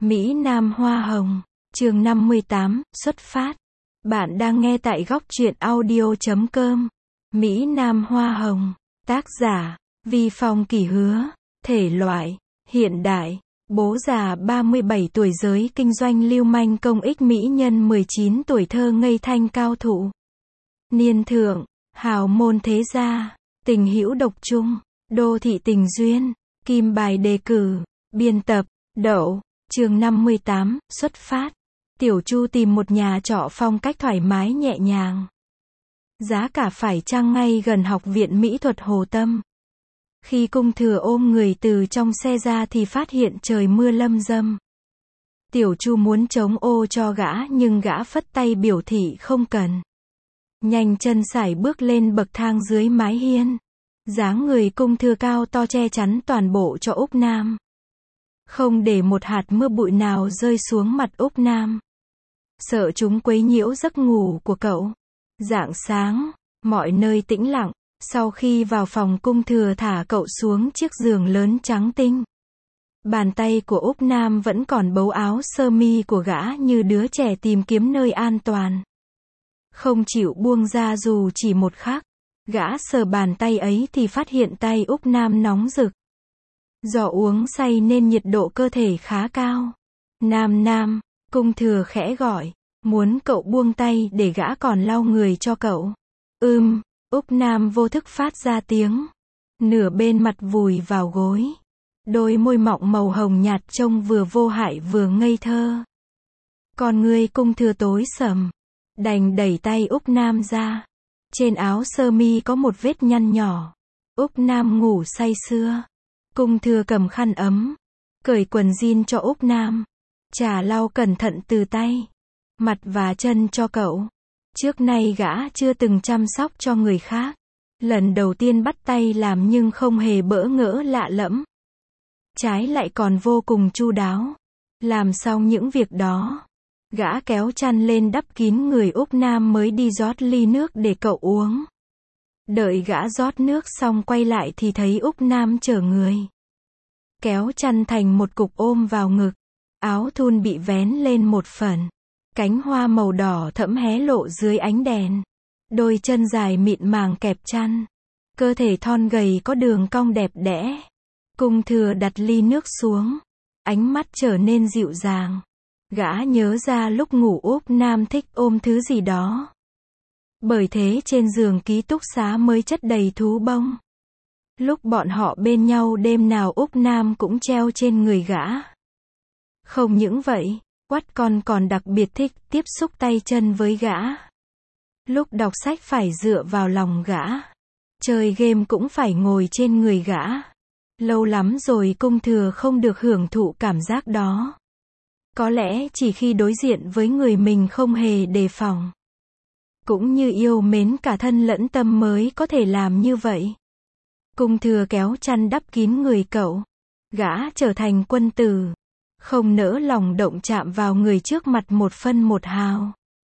Mỹ Nam Hoa Hồng, chương 58, xuất phát. Bạn đang nghe tại góc truyện audio.com. Mỹ Nam Hoa Hồng, tác giả, Vi Phong Kỷ Hứa, thể loại, hiện đại, bố già 37 tuổi giới kinh doanh lưu manh công ích mỹ nhân 19 tuổi thơ ngây thanh cao thủ. Niên thượng, hào môn thế gia, tình hữu độc trung, đô thị tình duyên, kim bài đề cử, biên tập, Đậu. Chương 58, xuất phát. Tiểu Chu tìm một nhà trọ phong cách thoải mái nhẹ nhàng. Giá cả phải chăng ngay gần Học viện Mỹ thuật Hồ Tâm. Khi Cung Thừa ôm người từ trong xe ra thì phát hiện trời mưa lâm dâm. Tiểu Chu muốn chống ô cho gã nhưng gã phất tay biểu thị không cần. Nhanh chân sải bước lên bậc thang dưới mái hiên. Dáng người Cung Thừa cao to che chắn toàn bộ cho Úc Nam. Không để một hạt mưa bụi nào rơi xuống mặt Úc Nam. Sợ chúng quấy nhiễu giấc ngủ của cậu. Rạng sáng, mọi nơi tĩnh lặng. Sau khi vào phòng Cung Thừa thả cậu xuống chiếc giường lớn trắng tinh. Bàn tay của Úc Nam vẫn còn bấu áo sơ mi của gã như đứa trẻ tìm kiếm nơi an toàn. Không chịu buông ra dù chỉ một khắc. Gã sờ bàn tay ấy thì phát hiện tay Úc Nam nóng rực. Do uống say nên nhiệt độ cơ thể khá cao. Nam, Cung Thừa khẽ gọi, muốn cậu buông tay để gã còn lau người cho cậu. Úc Nam vô thức phát ra tiếng. Nửa bên mặt vùi vào gối. Đôi môi mọng màu hồng nhạt trông vừa vô hại vừa ngây thơ. Con ngươi Cung Thừa tối sầm. Đành đẩy tay Úc Nam ra. Trên áo sơ mi có một vết nhăn nhỏ. Úc Nam ngủ say sưa. Cung Thừa cầm khăn ấm, cởi quần jean cho Úc Nam, chà lau cẩn thận từ tay, mặt và chân cho cậu. Trước nay gã chưa từng chăm sóc cho người khác. Lần đầu tiên bắt tay làm nhưng không hề bỡ ngỡ lạ lẫm. Trái lại còn vô cùng chu đáo. Làm xong những việc đó, gã kéo chăn lên đắp kín người Úc Nam mới đi rót ly nước để cậu uống. Đợi gã rót nước xong quay lại thì thấy Úc Nam chở người. Kéo chăn thành một cục ôm vào ngực. Áo thun bị vén lên một phần. Cánh hoa màu đỏ thẫm hé lộ dưới ánh đèn. Đôi chân dài mịn màng kẹp chăn. Cơ thể thon gầy có đường cong đẹp đẽ. Cung Thừa đặt ly nước xuống. Ánh mắt trở nên dịu dàng. Gã nhớ ra lúc ngủ Úc Nam thích ôm thứ gì đó. Bởi thế trên giường ký túc xá mới chất đầy thú bông. Lúc bọn họ bên nhau đêm nào Úc Nam cũng treo trên người gã. Không những vậy, Quắt Con còn đặc biệt thích tiếp xúc tay chân với gã. Lúc đọc sách phải dựa vào lòng gã. Chơi game cũng phải ngồi trên người gã. Lâu lắm rồi Cung Thừa không được hưởng thụ cảm giác đó. Có lẽ chỉ khi đối diện với người mình không hề đề phòng. Cũng như yêu mến cả thân lẫn tâm mới có thể làm như vậy. Cung Thừa kéo chăn đắp kín người cậu. Gã trở thành quân tử. Không nỡ lòng động chạm vào người trước mặt một phân một hào.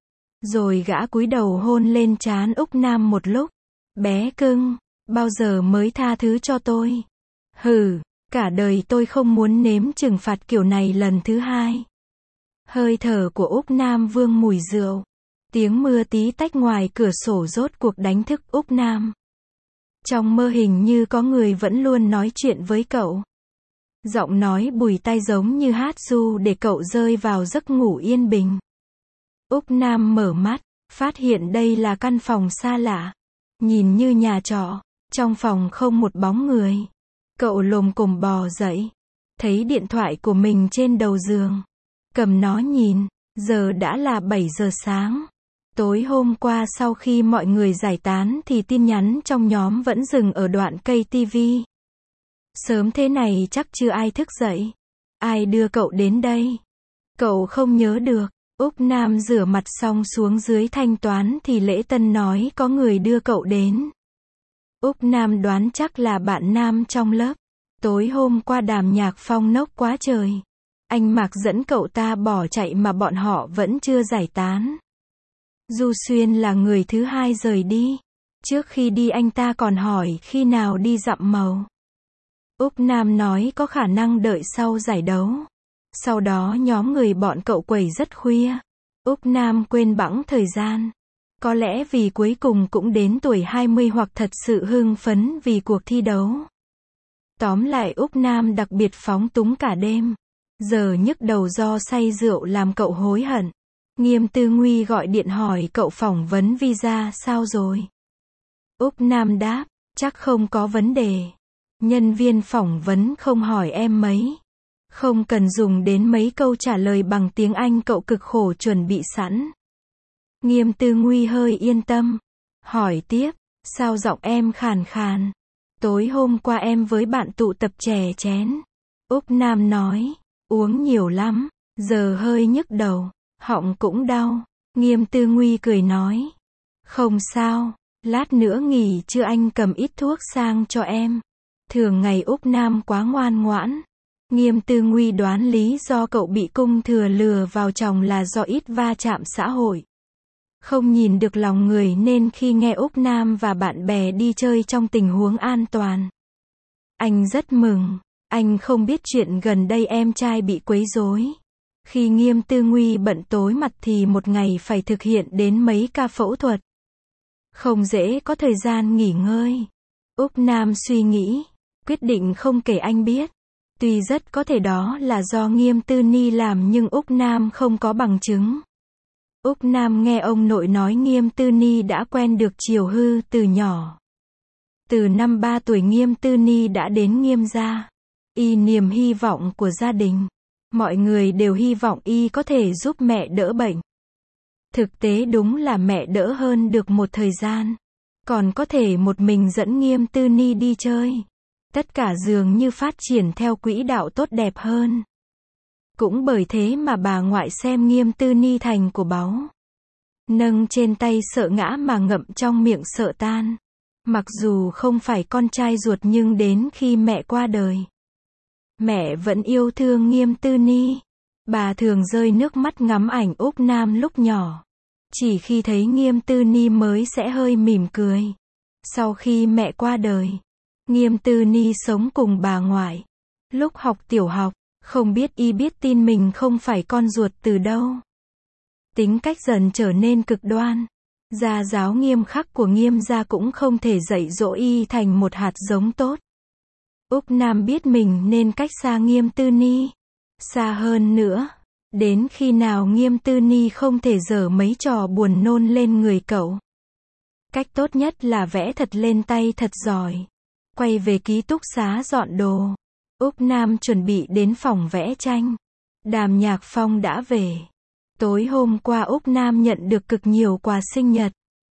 Rồi gã cúi đầu hôn lên trán Úc Nam một lúc. Bé cưng, bao giờ mới tha thứ cho tôi? Hừ, cả đời tôi không muốn nếm trừng phạt kiểu này lần thứ hai. Hơi thở của Úc Nam vương mùi rượu. Tiếng mưa tí tách ngoài cửa sổ rốt cuộc đánh thức Úc Nam. Trong mơ hình như có người vẫn luôn nói chuyện với cậu. Giọng nói bùi tai giống như hát ru để cậu rơi vào giấc ngủ yên bình. Úc Nam mở mắt, phát hiện đây là căn phòng xa lạ. Nhìn như nhà trọ, trong phòng không một bóng người. Cậu lồm cồm bò dậy, thấy điện thoại của mình trên đầu giường. Cầm nó nhìn, giờ đã là 7 giờ sáng. Tối hôm qua sau khi mọi người giải tán thì tin nhắn trong nhóm vẫn dừng ở đoạn cây tivi. Sớm thế này chắc chưa ai thức dậy. Ai đưa cậu đến đây? Cậu không nhớ được. Úc Nam rửa mặt xong xuống dưới thanh toán thì lễ tân nói có người đưa cậu đến. Úc Nam đoán chắc là bạn nam trong lớp. Tối hôm qua đàm nhạc phong nốc quá trời. Anh Mạc dẫn cậu ta bỏ chạy mà bọn họ vẫn chưa giải tán. Du Xuyên là người thứ hai rời đi. Trước khi đi anh ta còn hỏi khi nào đi dặm màu. Úc Nam nói có khả năng đợi sau giải đấu. Sau đó nhóm người bọn cậu quẩy rất khuya. Úc Nam quên bẵng thời gian. Có lẽ vì cuối cùng cũng đến tuổi 20 hoặc thật sự hưng phấn vì cuộc thi đấu. Tóm lại Úc Nam đặc biệt phóng túng cả đêm. Giờ nhức đầu do say rượu làm cậu hối hận. Nghiêm Tư Nguy gọi điện hỏi cậu phỏng vấn visa sao rồi. Úc Nam đáp, chắc không có vấn đề. Nhân viên phỏng vấn không hỏi em mấy. Không cần dùng đến mấy câu trả lời bằng tiếng Anh cậu cực khổ chuẩn bị sẵn. Nghiêm Tư Nguy hơi yên tâm. Hỏi tiếp, sao giọng em khàn khàn? Tối hôm qua em với bạn tụ tập chè chén. Úc Nam nói, uống nhiều lắm, giờ hơi nhức đầu, họng cũng đau. Nghiêm Tư Nguy cười nói, không sao, lát nữa nghỉ trưa anh cầm ít thuốc sang cho em. Thường ngày Úc Nam quá ngoan ngoãn. Nghiêm Tư Nguy đoán lý do cậu bị cung thừa lừa vào chồng là do ít va chạm xã hội. Không nhìn được lòng người nên khi nghe Úc Nam và bạn bè đi chơi trong tình huống an toàn. Anh rất mừng. Anh không biết chuyện gần đây em trai bị quấy rối. Khi Nghiêm Tư Nguy bận tối mặt thì một ngày phải thực hiện đến mấy ca phẫu thuật. Không dễ có thời gian nghỉ ngơi. Úc Nam suy nghĩ, quyết định không kể anh biết. Tuy rất có thể đó là do Nghiêm Tư Ni làm nhưng Úc Nam không có bằng chứng. Úc Nam nghe ông nội nói Nghiêm Tư Ni đã quen được Triều Hư từ nhỏ. Từ năm 3 tuổi Nghiêm Tư Ni đã đến Nghiêm gia. Y niềm hy vọng của gia đình. Mọi người đều hy vọng Y có thể giúp mẹ đỡ bệnh. Thực tế đúng là mẹ đỡ hơn được một thời gian. Còn có thể một mình dẫn Nghiêm Tư Ni đi chơi. Tất cả dường như phát triển theo quỹ đạo tốt đẹp hơn. Cũng bởi thế mà bà ngoại xem Nghiêm Tư Ni thành của báu. Nâng trên tay sợ ngã mà ngậm trong miệng sợ tan. Mặc dù không phải con trai ruột nhưng đến khi mẹ qua đời, mẹ vẫn yêu thương Nghiêm Tư Ni. Bà thường rơi nước mắt ngắm ảnh Úc Nam lúc nhỏ. Chỉ khi thấy Nghiêm Tư Ni mới sẽ hơi mỉm cười. Sau khi mẹ qua đời, Nghiêm Tư Ni sống cùng bà ngoại. Lúc học tiểu học, không biết Y biết tin mình không phải con ruột từ đâu. Tính cách dần trở nên cực đoan. Gia giáo nghiêm khắc của Nghiêm gia cũng không thể dạy dỗ Y thành một hạt giống tốt. Úc Nam biết mình nên cách xa Nghiêm Tư Ni. Xa hơn nữa. Đến khi nào Nghiêm Tư Ni không thể giở mấy trò buồn nôn lên người cậu. Cách tốt nhất là vẽ thật lên tay thật giỏi. Quay về ký túc xá dọn đồ. Úc Nam chuẩn bị đến phòng vẽ tranh. Đàm Nhạc Phong đã về. Tối hôm qua Úc Nam nhận được cực nhiều quà sinh nhật.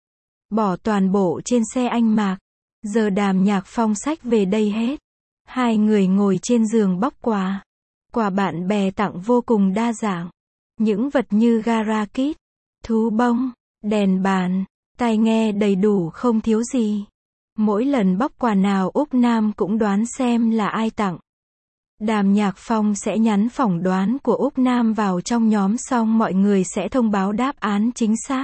Bỏ toàn bộ trên xe anh Mạc. Giờ Đàm Nhạc Phong xách về đây hết. Hai người ngồi trên giường bóc quà. Quà bạn bè tặng vô cùng đa dạng. Những vật như gara kit, thú bông, đèn bàn, tai nghe đầy đủ không thiếu gì. Mỗi lần bóc quà nào Úc Nam cũng đoán xem là ai tặng. Đàm Nhạc Phong sẽ nhắn phỏng đoán của Úc Nam vào trong nhóm xong mọi người sẽ thông báo đáp án chính xác.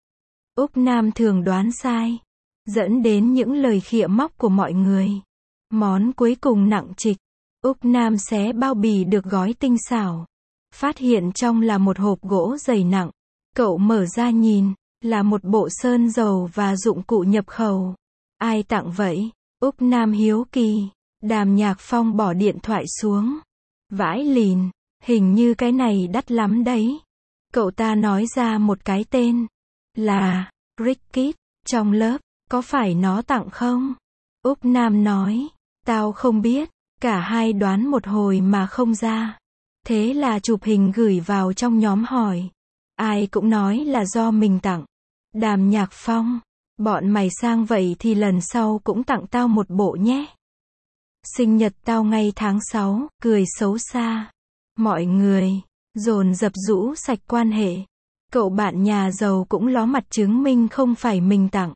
Úc Nam thường đoán sai, dẫn đến những lời khịa móc của mọi người. Món cuối cùng nặng trịch. Úc Nam xé bao bì được gói tinh xảo. Phát hiện trong là một hộp gỗ dày nặng. Cậu mở ra nhìn, là một bộ sơn dầu và dụng cụ nhập khẩu. Ai tặng vậy? Úc Nam hiếu kỳ. Đàm Nhạc Phong bỏ điện thoại xuống. Vãi lìn, hình như cái này đắt lắm đấy. Cậu ta nói ra một cái tên. Là Rickit, trong lớp, có phải nó tặng không? Úc Nam nói, tao không biết. Cả hai đoán một hồi mà không ra. Thế là chụp hình gửi vào trong nhóm hỏi. Ai cũng nói là do mình tặng. Đàm Nhạc Phong, bọn mày sang vậy thì lần sau cũng tặng tao một bộ nhé. Sinh nhật tao ngay tháng 6, cười xấu xa. Mọi người dồn dập rũ sạch quan hệ. Cậu bạn nhà giàu cũng ló mặt chứng minh không phải mình tặng.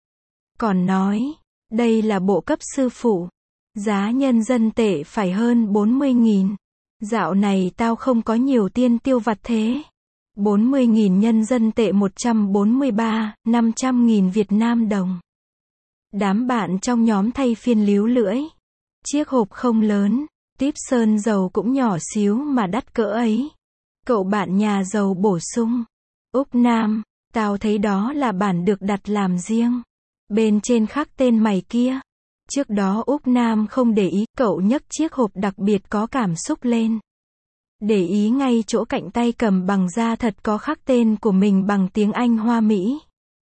Còn nói, đây là bộ cấp sư phụ. Giá nhân dân tệ phải hơn 40.000. Dạo này tao không có nhiều tiền tiêu vặt thế. 40.000 nhân dân tệ 143, 500.000 Việt Nam đồng. Đám bạn trong nhóm thay phiên líu lưỡi. Chiếc hộp không lớn, Típ sơn dầu cũng nhỏ xíu mà đắt cỡ ấy. Cậu bạn nhà giàu bổ sung. Úc Nam, tao thấy đó là bản được đặt làm riêng. Bên trên khắc tên mày kia. Trước đó Úc Nam không để ý, cậu nhấc chiếc hộp đặc biệt có cảm xúc lên. Để ý ngay chỗ cạnh tay cầm bằng da thật có khắc tên của mình bằng tiếng Anh Hoa Mỹ.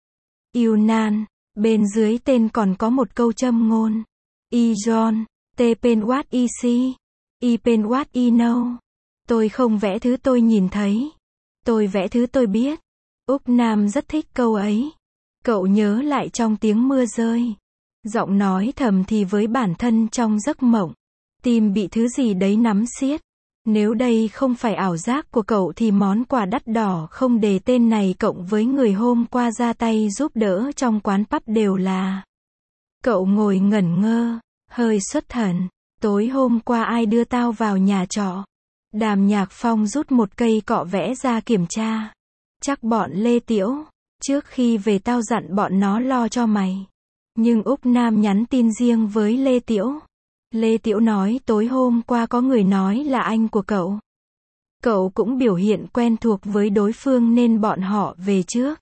Yêu Nan, bên dưới tên còn có một câu châm ngôn. I John, T pen what I see, I pen what I know. Tôi không vẽ thứ tôi nhìn thấy. Tôi vẽ thứ tôi biết. Úc Nam rất thích câu ấy. Cậu nhớ lại trong tiếng mưa rơi. Giọng nói thầm thì với bản thân trong giấc mộng. Tim bị thứ gì đấy nắm siết. Nếu đây không phải ảo giác của cậu thì món quà đắt đỏ không đề tên này cộng với người hôm qua ra tay giúp đỡ trong quán pub đều là. Cậu ngồi ngẩn ngơ, hơi xuất thần. Tối hôm qua ai đưa tao vào nhà trọ? Đàm Nhạc Phong rút một cây cọ vẽ ra kiểm tra. Chắc bọn Lê Tiễu. Trước khi về tao dặn bọn nó lo cho mày. Nhưng Úc Nam nhắn tin riêng với Lê Tiễu. Lê Tiễu nói tối hôm qua có người nói là anh của cậu. Cậu cũng biểu hiện quen thuộc với đối phương nên bọn họ về trước.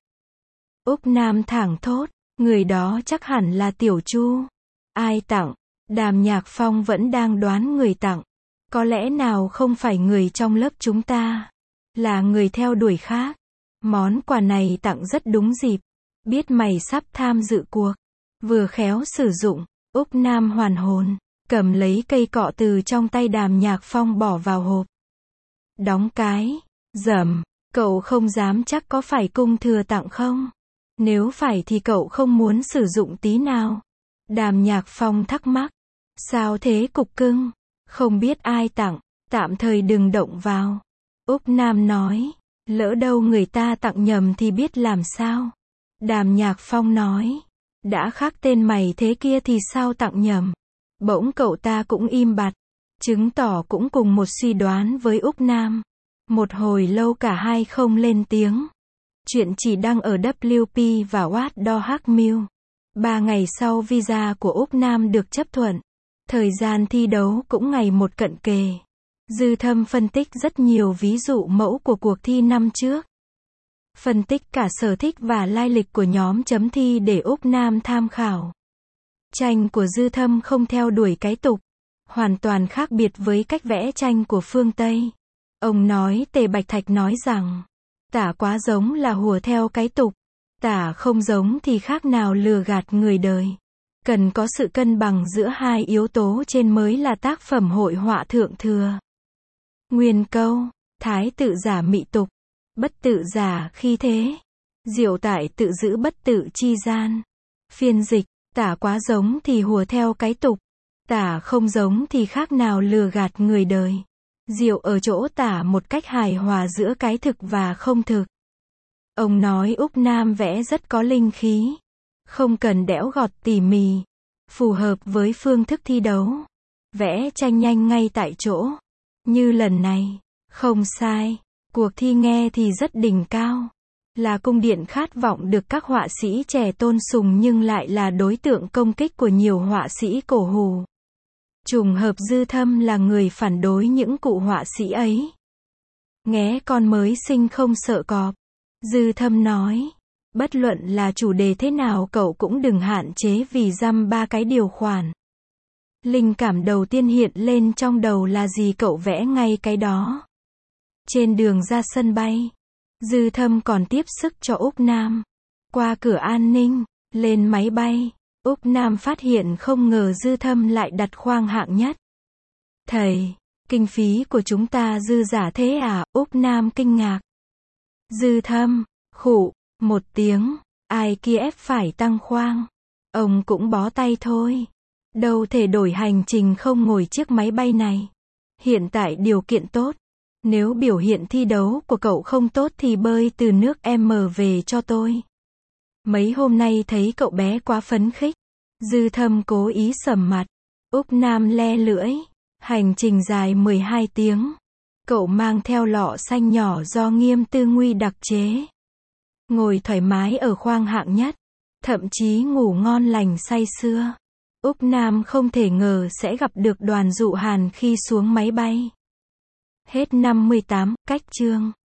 Úc Nam thảng thốt, người đó chắc hẳn là Tiểu Chu. Ai tặng? Đàm Nhạc Phong vẫn đang đoán người tặng. Có lẽ nào không phải người trong lớp chúng ta, là người theo đuổi khác. Món quà này tặng rất đúng dịp. Biết mày sắp tham dự cuộc. Vừa khéo sử dụng, Úc Nam hoàn hồn. Cầm lấy cây cọ từ trong tay Đàm Nhạc Phong bỏ vào hộp. Đóng cái. Dầm. Cậu không dám chắc có phải cung thừa tặng không? Nếu phải thì cậu không muốn sử dụng tí nào. Đàm Nhạc Phong thắc mắc. Sao thế cục cưng? Không biết ai tặng. Tạm thời đừng động vào. Úc Nam nói. Lỡ đâu người ta tặng nhầm thì biết làm sao? Đàm Nhạc Phong nói. Đã khắc tên mày thế kia thì sao tặng nhầm? Bỗng cậu ta cũng im bặt. Chứng tỏ cũng cùng một suy đoán với Úc Nam. Một hồi lâu cả hai không lên tiếng. Chuyện chỉ đăng ở WP và What Do Hack Mill. 3 ngày sau visa của Úc Nam được chấp thuận. Thời gian thi đấu cũng ngày một cận kề. Dư Thâm phân tích rất nhiều ví dụ mẫu của cuộc thi năm trước. Phân tích cả sở thích và lai lịch của nhóm chấm thi để Úc Nam tham khảo. Tranh của Dư Thâm không theo đuổi cái tục. Hoàn toàn khác biệt với cách vẽ tranh của phương Tây. Ông nói Tề Bạch Thạch nói rằng, tả quá giống là hùa theo cái tục. Tả không giống thì khác nào lừa gạt người đời. Cần có sự cân bằng giữa hai yếu tố trên mới là tác phẩm hội họa thượng thừa. Nguyên câu, thái tự giả mị tục, bất tự giả khi thế. Diệu tại tự giữ bất tự chi gian. Phiên dịch, tả quá giống thì hùa theo cái tục. Tả không giống thì khác nào lừa gạt người đời. Diệu ở chỗ tả một cách hài hòa giữa cái thực và không thực. Ông nói Úc Nam vẽ rất có linh khí. Không cần đẽo gọt tỉ mỉ. Phù hợp với phương thức thi đấu. Vẽ tranh nhanh ngay tại chỗ. Như lần này. Không sai. Cuộc thi nghe thì rất đỉnh cao. Là cung điện khát vọng được các họa sĩ trẻ tôn sùng nhưng lại là đối tượng công kích của nhiều họa sĩ cổ hủ. Trùng hợp Dư Thâm là người phản đối những cụ họa sĩ ấy. Nghé con mới sinh không sợ cọp. Dư Thâm nói. Bất luận là chủ đề thế nào cậu cũng đừng hạn chế vì dăm ba cái điều khoản. Linh cảm đầu tiên hiện lên trong đầu là gì cậu vẽ ngay cái đó. Trên đường ra sân bay, Dư Thâm còn tiếp sức cho Úc Nam. Qua cửa an ninh, lên máy bay, Úc Nam phát hiện không ngờ Dư Thâm lại đặt khoang hạng nhất. Thầy, kinh phí của chúng ta dư giả thế à? Úc Nam kinh ngạc. Dư Thâm, khụ, một tiếng, ai kia ép phải tăng khoang. Ông cũng bó tay thôi. Đâu thể đổi hành trình không ngồi chiếc máy bay này. Hiện tại điều kiện tốt. Nếu biểu hiện thi đấu của cậu không tốt thì bơi từ nước M về cho tôi. Mấy hôm nay thấy cậu bé quá phấn khích. Dư Thâm cố ý sầm mặt. Úc Nam le lưỡi. Hành trình dài 12 tiếng. Cậu mang theo lọ xanh nhỏ do Nghiêm Tư Nguy đặc chế. Ngồi thoải mái ở khoang hạng nhất. Thậm chí ngủ ngon lành say sưa. Úc Nam không thể ngờ sẽ gặp được Đoàn Dụ Hàn khi xuống máy bay. Hết 58, cách chương.